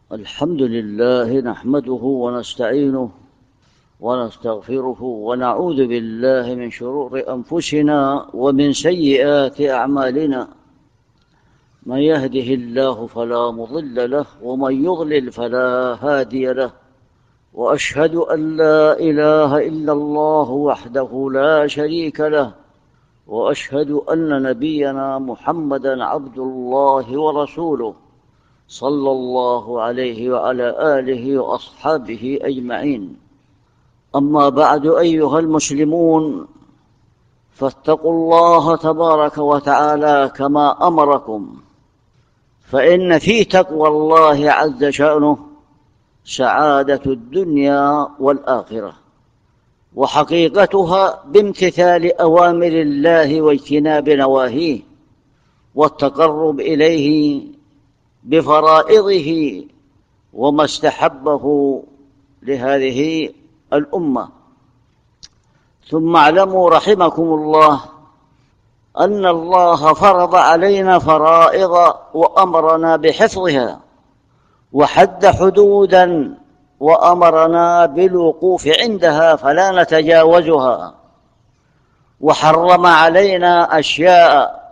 الحمد لله نحمده ونستعينه ونستغفره ونعوذ بالله من شرور أنفسنا ومن سيئات أعمالنا. من يهده الله فلا مضل له ومن يضلل فلا هادي له، وأشهد أن لا إله إلا الله وحده لا شريك له، وأشهد أن نبينا محمدًا عبد الله ورسوله صلى الله عليه وعلى آله وأصحابه أجمعين. أما بعد، أيها المسلمون، فاتقوا الله تبارك وتعالى كما أمركم، فإن في تقوى الله عز شأنه سعادة الدنيا والآخرة، وحقيقتها بامتثال أوامر الله واجتناب نواهيه والتقرب إليه بفرائضه وما استحبه لهذه الأمة. ثم اعلموا رحمكم الله أن الله فرض علينا فرائض وأمرنا بحفظها، وحد حدوداً وأمرنا بالوقوف عندها فلا نتجاوزها، وحرم علينا أشياء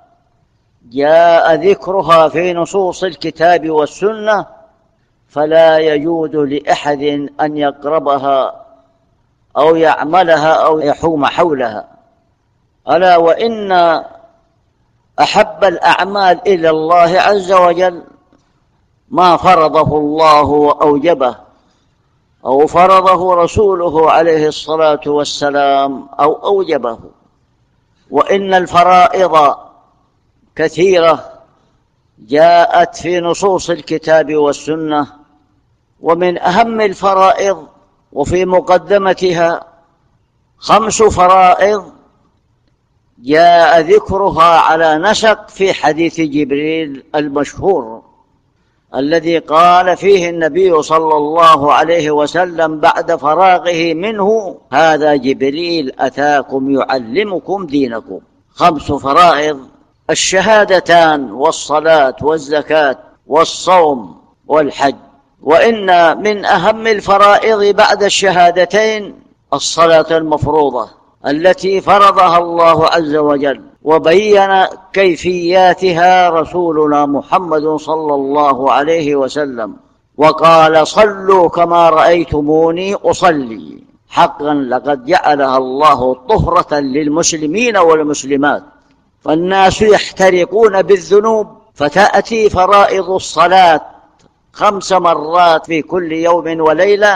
جاء ذكرها في نصوص الكتاب والسنة فلا يجوز لأحد أن يقربها أو يعملها أو يحوم حولها. ألا وإن أحب الأعمال إلى الله عز وجل ما فرضه الله وأوجبه أو فرضه رسوله عليه الصلاة والسلام أو أوجبه. وإن الفرائض كثيرة جاءت في نصوص الكتاب والسنة، ومن أهم الفرائض وفي مقدمتها 5 فرائض جاء ذكرها على نسق في حديث جبريل المشهور الذي قال فيه النبي صلى الله عليه وسلم بعد فراغه منه: هذا جبريل أتاكم يعلمكم دينكم. 5 فرائض: الشهادتان والصلاة والزكاة والصوم والحج. وإن من أهم الفرائض بعد الشهادتين الصلاة المفروضة التي فرضها الله عز وجل وبين كيفياتها رسولنا محمد صلى الله عليه وسلم، وقال: صلوا كما رأيتموني أصلي. حقا لقد جعلها الله طهرة للمسلمين والمسلمات، فالناس يحترقون بالذنوب، فتأتي فرائض الصلاة 5 مرات في كل يوم وليلة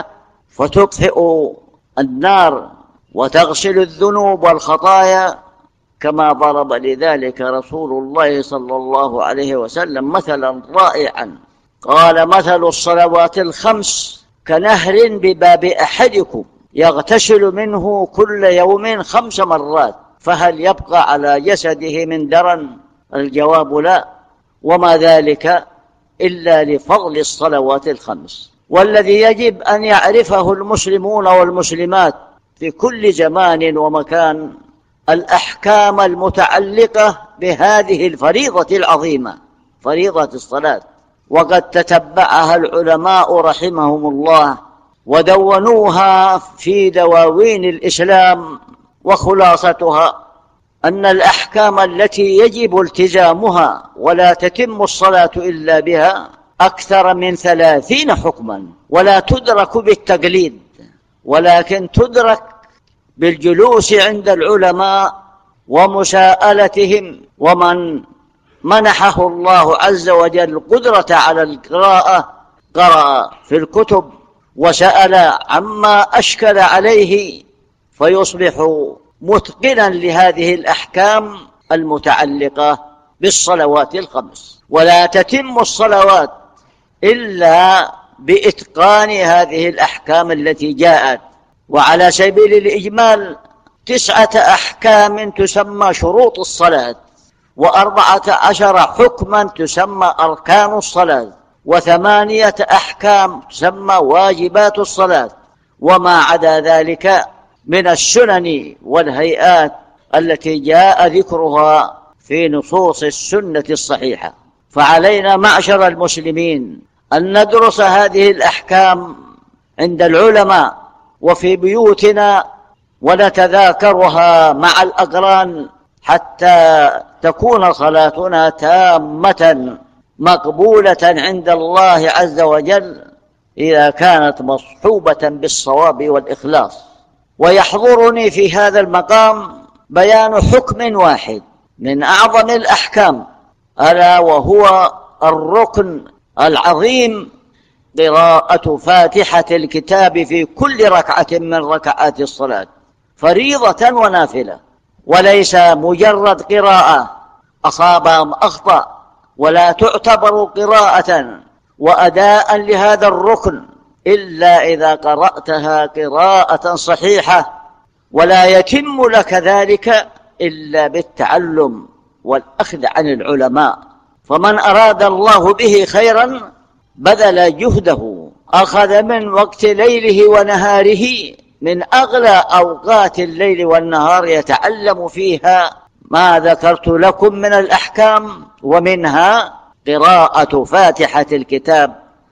فتطفئ النار وتغسل الذنوب والخطايا، كما ضرب لذلك رسول الله صلى الله عليه وسلم مثلا رائعا. قال: مثل الصلوات ال5 كنهر بباب أحدكم يغتسل منه كل يوم 5 مرات، فهل يبقى على جسده من درن؟ الجواب لا، وما ذلك إلا لفضل الصلوات ال5. والذي يجب أن يعرفه المسلمون والمسلمات في كل زمان ومكان الأحكام المتعلقة بهذه الفريضة العظيمة، فريضة الصلاة، وقد تتبعها العلماء رحمهم الله ودونوها في دواوين الإسلام. وخلاصتها أن الأحكام التي يجب التزامها ولا تتم الصلاة إلا بها أكثر من 30 حكما، ولا تدرك بالتقليد، ولكن تدرك بالجلوس عند العلماء ومساءلتهم. ومن منحه الله عز وجل القدرة على القراءة قرأ في الكتب وسأل عما أشكل عليه فيصبح متقنا لهذه الأحكام المتعلقة بالصلوات ال5. ولا تتم الصلوات إلا بإتقان هذه الأحكام التي جاءت. وعلى سبيل الإجمال 9 أحكام تسمى شروط الصلاة، و14 حكما تسمى أركان الصلاة، و8 أحكام تسمى واجبات الصلاة، وما عدا ذلك من السنن والهيئات التي جاء ذكرها في نصوص السنة الصحيحة. فعلينا معشر المسلمين أن ندرس هذه الأحكام عند العلماء وفي بيوتنا ونتذاكرها مع الأقران حتى تكون صلاتنا تامة مقبولة عند الله عز وجل إذا كانت مصحوبة بالصواب والإخلاص. ويحضرني في هذا المقام بيان حكم واحد من أعظم الأحكام، ألا وهو الركن العظيم قراءة فاتحة الكتاب في كل ركعة من ركعات الصلاة، فريضة ونافلة، وليس مجرد قراءة أصاب أم أخطأ، ولا تعتبر قراءة وأداء لهذا الركن إلا إذا قرأتها قراءة صحيحة، ولا يتم لك ذلك إلا بالتعلم والأخذ عن العلماء. فمن أراد الله به خيرا بذل جهده، أخذ من وقت ليله ونهاره، من أغلى أوقات الليل والنهار يتعلم فيها ما ذكرت لكم من الأحكام، ومنها قراءة فاتحة الكتاب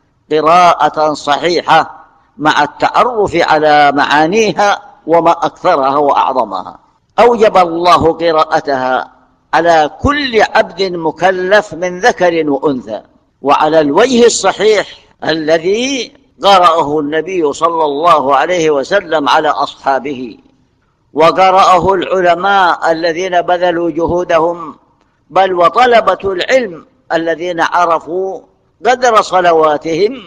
قراءة صحيحة مع التعرف على معانيها وما أكثرها وأعظمها. أوجب الله قراءتها على كل عبد مكلف من ذكر وأنثى، وعلى الوجه الصحيح الذي قرأه النبي صلى الله عليه وسلم على أصحابه، وقرأه العلماء الذين بذلوا جهودهم، بل وطلبة العلم الذين عرفوا قدر صلواتهم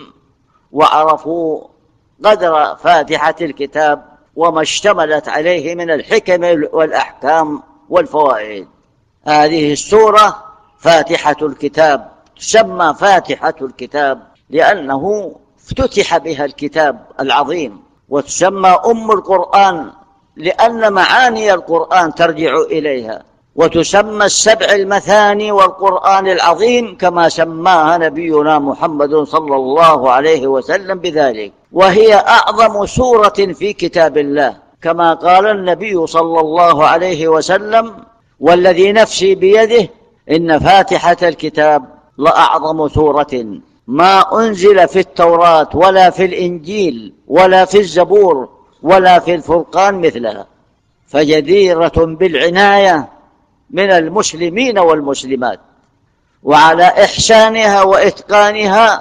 وعرفوا قدر فاتحة الكتاب وما اشتملت عليه من الحكم والأحكام والفوائد. هذه السورة فاتحة الكتاب تسمى فاتحة الكتاب لأنه افتتح بها الكتاب العظيم، وتسمى أم القرآن لأن معاني القرآن ترجع إليها، وتسمى السبع المثاني والقرآن العظيم كما سماها نبينا محمد صلى الله عليه وسلم بذلك، وهي أعظم سورة في كتاب الله، كما قال النبي صلى الله عليه وسلم: والذي نفسي بيده إن فاتحة الكتاب لأعظم سورة ما أنزل في التوراة ولا في الإنجيل ولا في الزبور ولا في الفرقان مثلها، فجديرة بالعناية من المسلمين والمسلمات، وعلى إحسانها وإتقانها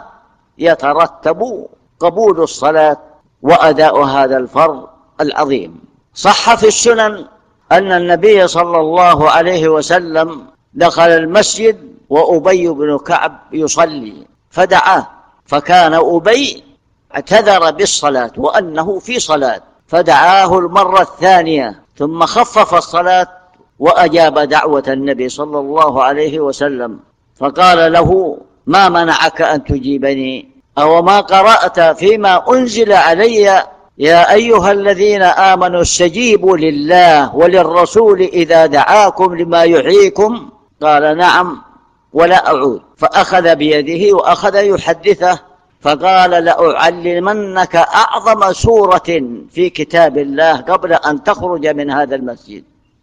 يترتب قبول الصلاة وأداء هذا الفرض العظيم. صح في السنن أن النبي صلى الله عليه وسلم دخل المسجد وأبي بن كعب يصلي فدعاه، فكان أبي اعتذر بالصلاة وأنه في صلاة، فدعاه المرة الثانية ثم خفف الصلاة وأجاب دعوة النبي صلى الله عليه وسلم، فقال له: ما منعك أن تجيبني؟ أو ما قرأت فيما أنزل علي يا أيها الذين آمنوا استجيبوا لله وللرسول إذا دعاكم لما يحييكم؟ قال: نعم ولا أعود. فأخذ بيده وأخذ يحدثه، فقال: لأعلمنك أعظم سورة في كتاب الله قبل أن تخرج من هذا المسجد.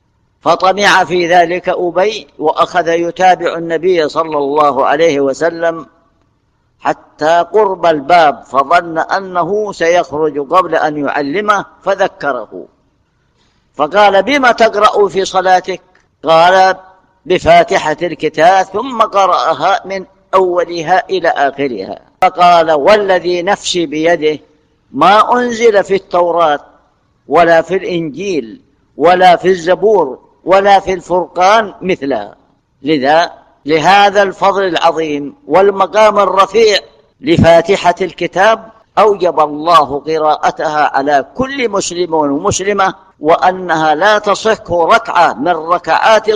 فطمع في ذلك أبي وأخذ يتابع النبي صلى الله عليه وسلم حتى قرب الباب، فظن أنه سيخرج قبل أن يعلمه فذكره، فقال: بما تقرأ في صلاتك؟ قال: بفاتحة الكتاب، ثم قرأها من أولها إلى آخرها. فقال: والذي نفسي بيده ما أنزل في التوراة ولا في الإنجيل ولا في الزبور ولا في الفرقان مثلها. لهذا الفضل العظيم والمقام الرفيع لفاتحة الكتاب أوجب الله قراءتها على كل مسلم ومسلمة، وأنها لا تصح ركعة من ركعات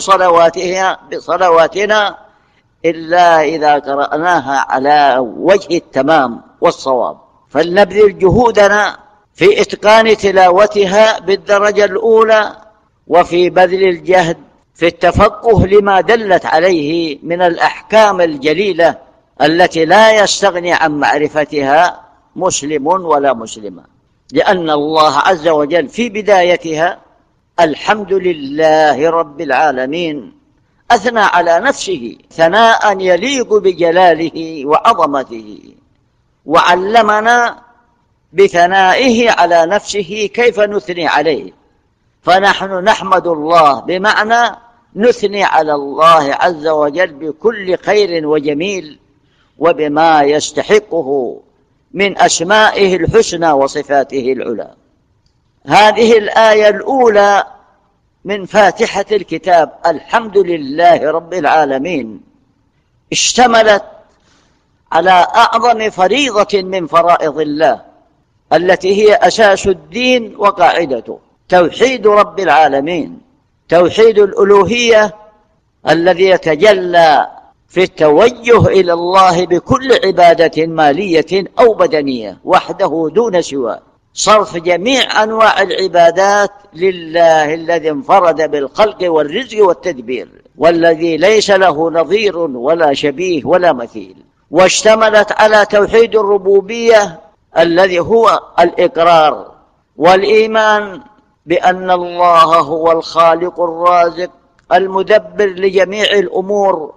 صلواتنا إلا إذا قرأناها على وجه التمام والصواب. فلنبذل جهودنا في إتقان تلاوتها بالدرجة الأولى، وفي بذل الجهد في التفقه لما دلت عليه من الأحكام الجليلة التي لا يستغني عن معرفتها مسلم ولا مسلمة، لأن الله عز وجل في بدايتها: الحمد لله رب العالمين، أثنى على نفسه ثناء يليق بجلاله وعظمته، وعلمنا بثنائه على نفسه كيف نثني عليه. فنحن نحمد الله بمعنى نثني على الله عز وجل بكل خير وجميل وبما يستحقه من أسمائه الحسنى وصفاته العلى. هذه الآية الأولى من فاتحة الكتاب الحمد لله رب العالمين اشتملت على أعظم فريضة من فرائض الله التي هي أساس الدين وقاعدته، توحيد رب العالمين، توحيد الألوهية الذي يتجلى في التوجه إلى الله بكل عبادة مالية أو بدنية وحده دون سواه، صرف جميع أنواع العبادات لله الذي انفرد بالخلق والرزق والتدبير، والذي ليس له نظير ولا شبيه ولا مثيل. واشتملت على توحيد الربوبية الذي هو الإقرار والإيمان بأن الله هو الخالق الرازق المدبر لجميع الأمور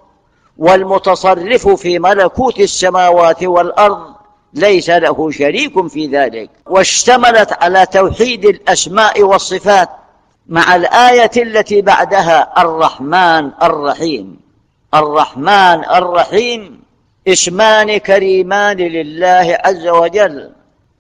والمتصرف في ملكوت السماوات والأرض، ليس له شريك في ذلك. واشتملت على توحيد الأسماء والصفات مع الآية التي بعدها الرحمن الرحيم. الرحمن الرحيم اسمان كريمان لله عز وجل،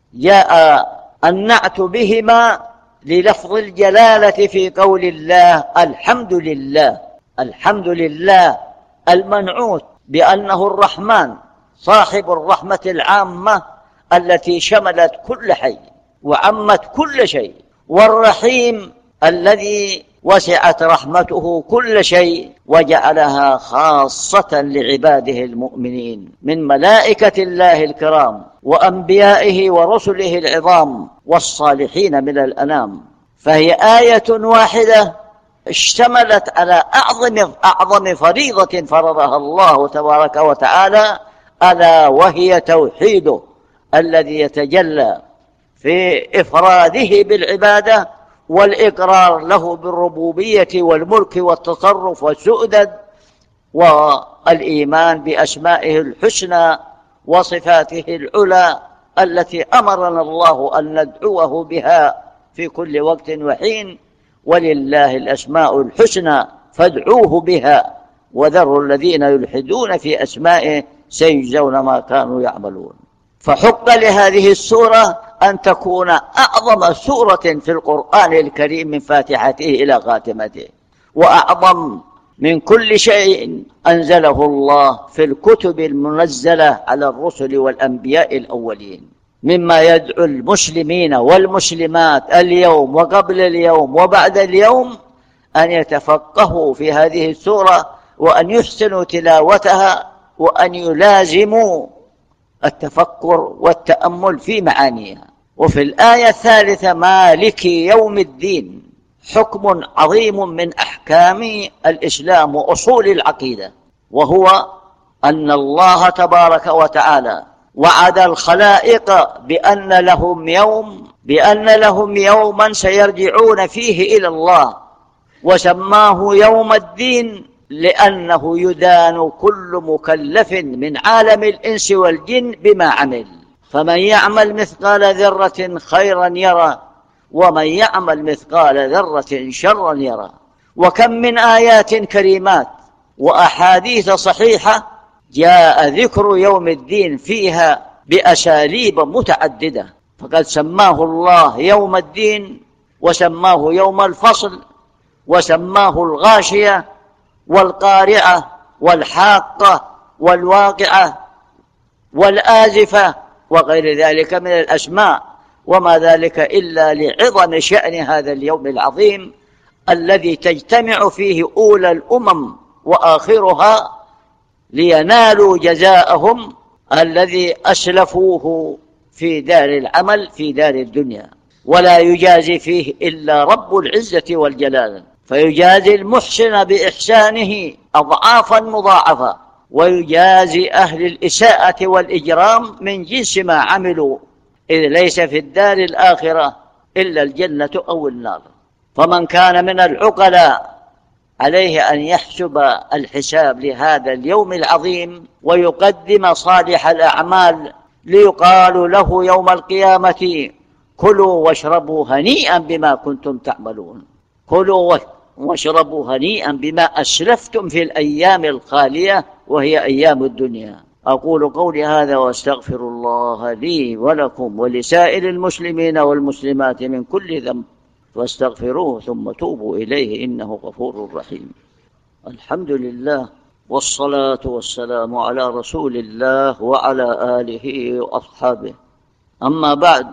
جاء النعت بهما للفظ الجلالة في قول الله الحمد لله. الحمد لله المنعوت بأنه الرحمن صاحب الرحمة العامة التي شملت كل حي وعمت كل شيء، والرحيم الذي وسعت رحمته كل شيء وجعلها خاصة لعباده المؤمنين من ملائكة الله الكرام وأنبيائه ورسله العظام والصالحين من الأنام. فهي آية واحدة اشتملت على أعظم فريضة فرضها الله تبارك وتعالى، ألا وهي توحيده الذي يتجلى في إفراده بالعبادة والإقرار له بالربوبية والملك والتصرف والسؤدد، والإيمان بأسمائه الحسنى وصفاته العلى التي أمرنا الله أن ندعوه بها في كل وقت وحين. ولله الأسماء الحسنى فادعوه بها وذروا الذين يلحدون في أسمائه سيجزون ما كانوا يعملون. فحق لهذه السورة أن تكون أعظم سورة في القرآن الكريم من فاتحته إلى خاتمته، وأعظم من كل شيء أنزله الله في الكتب المنزلة على الرسل والأنبياء الأولين، مما يدعو المسلمين والمسلمات اليوم وقبل اليوم وبعد اليوم أن يتفقهوا في هذه السورة وأن يحسنوا تلاوتها وأن يلازموا التفكر والتأمل في معانيها. وفي الآية الثالثة مالك يوم الدين حكم عظيم من أحكام الإسلام وأصول العقيدة، وهو أن الله تبارك وتعالى وعد الخلائق بأن لهم يوما سيرجعون فيه إلى الله، وسماه يوم الدين لأنه يدان كل مكلف من عالم الإنس والجن بما عمل، فمن يعمل مثقال ذرة خيرا يرى ومن يعمل مثقال ذرة شرا يرى. وكم من آيات كريمات وأحاديث صحيحة جاء ذكر يوم الدين فيها بأساليب متعددة، فقد سماه الله يوم الدين وسماه يوم الفصل وسماه الغاشية والقارعة والحاقة والواقعة والآزفة وغير ذلك من الأسماء، وما ذلك إلا لعظم شأن هذا اليوم العظيم الذي تجتمع فيه أولى الأمم وآخرها لينالوا جزاءهم الذي أسلفوه في دار العمل في دار الدنيا، ولا يجازي فيه إلا رب العزة والجلال، فيجازي المحسن بإحسانه أضعافا مضاعفة، ويجازي أهل الإساءة والإجرام من جنس ما عملوا، إذ ليس في الدار الآخرة إلا الجنة أو النار. فمن كان من العقلاء عليه أن يحسب الحساب لهذا اليوم العظيم ويقدم صالح الأعمال ليقال له يوم القيامة كلوا واشربوا هنيئا بما كنتم تعملون. كلوا واشربوا هنيئا بما أسلفتم في الأيام الخالية وهي أيام الدنيا. أقول قولي هذا وأستغفر الله لي ولكم ولسائر المسلمين والمسلمات من كل ذنب فاستغفروه ثم توبوا إليه إنه غفور رحيم. الحمد لله والصلاة والسلام على رسول الله وعلى آله وأصحابه. أما بعد،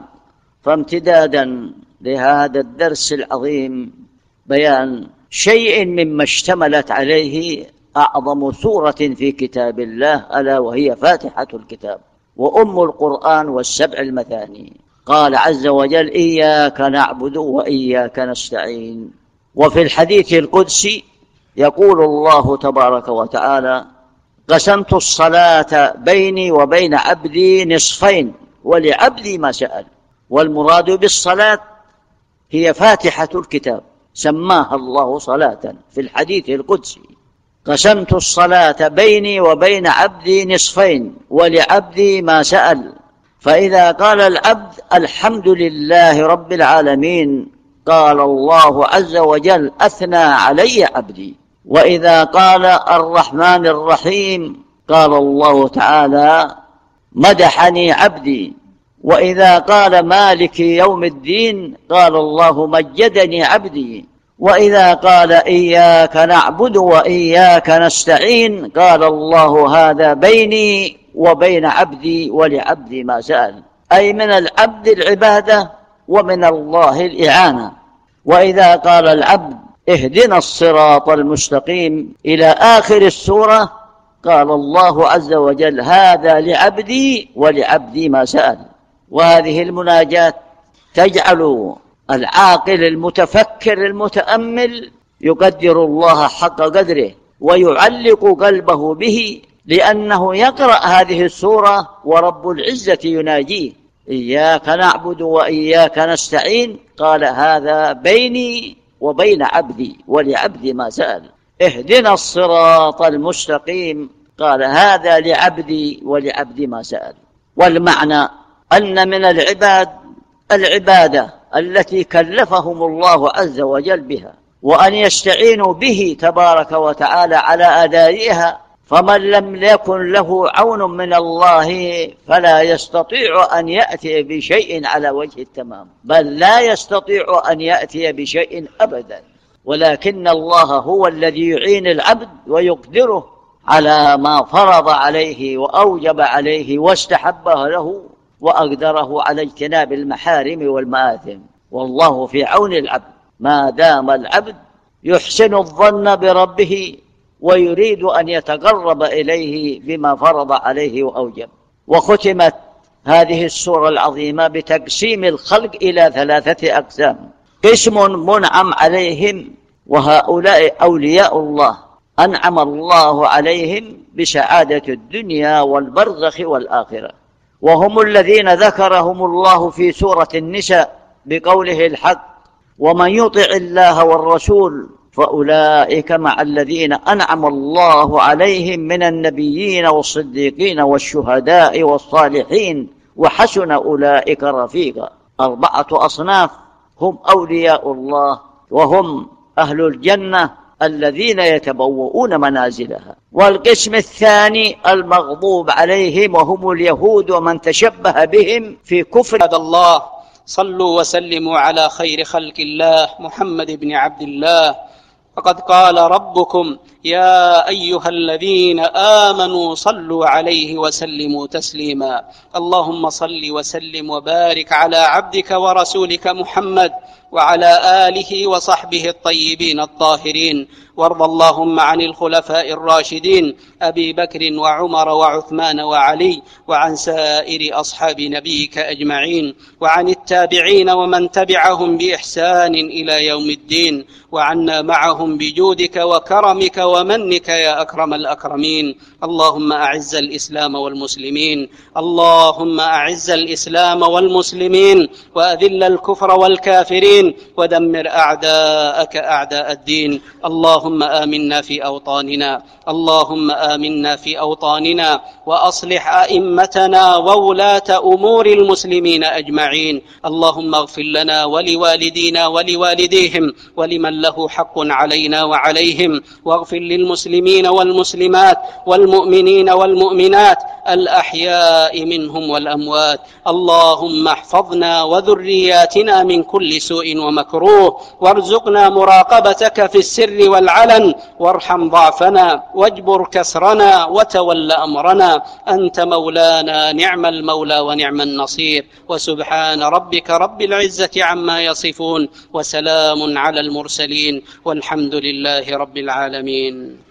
فامتدادا لهذا الدرس العظيم بيان شيء مما اشتملت عليه أعظم سورة في كتاب الله، ألا وهي فاتحة الكتاب وأم القرآن والسبع المثاني. قال عز وجل: إياك نعبد وإياك نستعين. وفي الحديث القدسي يقول الله تبارك وتعالى: قسمت الصلاة بيني وبين عبدي نصفين ولعبدي ما سأل. والمراد بالصلاة هي فاتحة الكتاب، سماها الله صلاة في الحديث القدسي: قسمت الصلاة بيني وبين عبدي نصفين ولعبدي ما سأل. فإذا قال العبد الحمد لله رب العالمين قال الله عز وجل: أثنى علي عبدي. وإذا قال الرحمن الرحيم قال الله تعالى: مدحني عبدي. وإذا قال مالك يوم الدين قال الله: مجدني عبدي. وإذا قال إياك نعبد وإياك نستعين قال الله: هذا بيني وبين عبدي ولعبدي ما سأل، أي من العبد العبادة ومن الله الإعانة. وإذا قال العبد اهدنا الصراط المستقيم إلى آخر السورة قال الله عز وجل: هذا لعبدي ولعبدي ما سأل. وهذه المناجاة تجعل العاقل المتفكر المتأمل يقدر الله حق قدره ويعلق قلبه به، لأنه يقرأ هذه السورة ورب العزة يناجيه: إياك نعبد وإياك نستعين، قال هذا بيني وبين عبدي ولعبدي ما سأل. اهدنا الصراط المستقيم، قال هذا لعبدي ولعبدي ما سأل. والمعنى أن من العبادة التي كلفهم الله عز وجل بها، وأن يستعينوا به تبارك وتعالى على أدائها. فمن لم يكن له عون من الله فلا يستطيع أن يأتي بشيء على وجه التمام، بل لا يستطيع أن يأتي بشيء أبدا. ولكن الله هو الذي يعين العبد ويقدره على ما فرض عليه وأوجب عليه واستحبه له، وأقدره على اجتناب المحارم والمآثم. والله في عون العبد ما دام العبد يحسن الظن بربه ويريد أن يتقرب إليه بما فرض عليه وأوجب. وختمت هذه السورة العظيمة بتقسيم الخلق إلى 3 أقسام: قسم منعم عليهم، وهؤلاء أولياء الله أنعم الله عليهم بسعادة الدنيا والبرزخ والآخرة، وهم الذين ذكرهم الله في سورة النساء بقوله الحق: ومن يطع الله والرسول فأولئك مع الذين أنعم الله عليهم من النبيين والصديقين والشهداء والصالحين وحسن أولئك رفيقا. 4 أصناف هم أولياء الله، وهم أهل الجنة الذين يتبوؤون منازلها. والقسم الثاني المغضوب عليهم وهم اليهود ومن تشبه بهم في كفر. عباد الله، صلوا وسلموا على خير خلق الله محمد بن عبد الله. فقد قال ربكم: يا أيها الذين آمنوا صلوا عليه وسلموا تسليما. اللهم صل وسلم وبارك على عبدك ورسولك محمد وعلى آله وصحبه الطيبين الطاهرين. وارض اللهم عن الخلفاء الراشدين أبي بكر وعمر وعثمان وعلي، وعن سائر أصحاب نبيك أجمعين، وعن التابعين ومن تبعهم بإحسان إلى يوم الدين، وعنا معهم بجودك وكرمك ومنك يا أكرم الأكرمين. اللهم أعز الإسلام والمسلمين، اللهم أعز الإسلام والمسلمين، وأذل الكفر والكافرين، ودمر أعداءك أعداء الدين. اللهم آمنا في أوطاننا، اللهم آمنا في أوطاننا، وأصلح أئمتنا وولاة أمور المسلمين أجمعين. اللهم اغفر لنا ولوالدينا ولوالديهم ولمن له حق علينا وعليهم، واغفر للمسلمين والمسلمات والمؤمنين والمؤمنات الأحياء منهم والأموات. اللهم احفظنا وذرياتنا من كل سوء ومكروه، وارزقنا مراقبتك في السر والعلن، وارحم ضعفنا واجبر كسرنا وتول أمرنا. أنت مولانا، نعم المولى ونعم النصير. وسبحان ربك رب العزة عما يصفون، وسلام على المرسلين، والحمد لله رب العالمين.